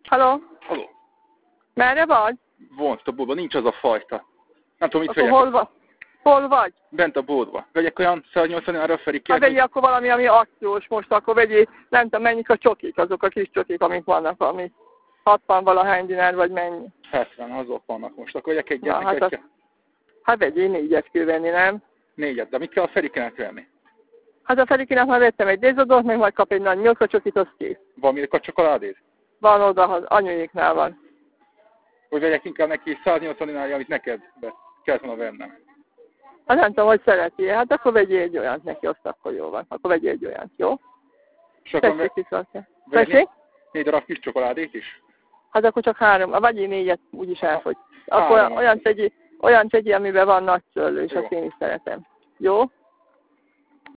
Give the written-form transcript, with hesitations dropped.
Halló? Halló. Merre vagy? Vonzt a boltban, nincs az a fajta. Nem tudom, mit vegyek. Hol vagy? Bent a boltban. Vegyek olyan 180 ára Ferikelt? Hát vegyél akkor valami, ami akciós most, akkor vegyél, nem tudom, mennyik a csokik, azok a kis csokik, amik vannak, ami 60 valahány dinár, vagy mennyi. 70, azok vannak most. Akkor vegyek egyet, hát vegyél 4-et kell venni, nem? 4-et, de mit kell a Ferikének venni? Hát a Ferikének már vettem egy dézodort, meg majd kap egy nagy Milka csokit, az kész. Van Milka csokoládét? Van oda, anyuéknál van. Hogy vegyek inkább neki 180 dinárja, amit neked kellett volna vennem. Hát nem tudom, hogy szereti. Hát akkor vegyél egy olyant neki, azt akkor jó van. Akkor vegyél egy olyant, jó? És akkor Tessék? 4 darab kis csokoládét is? Hát akkor csak 3, vagy 4-et úgyis elfogy. Akkor olyan tegyél, amiben van nagy szőlő, és azt én is szeretem. Jó?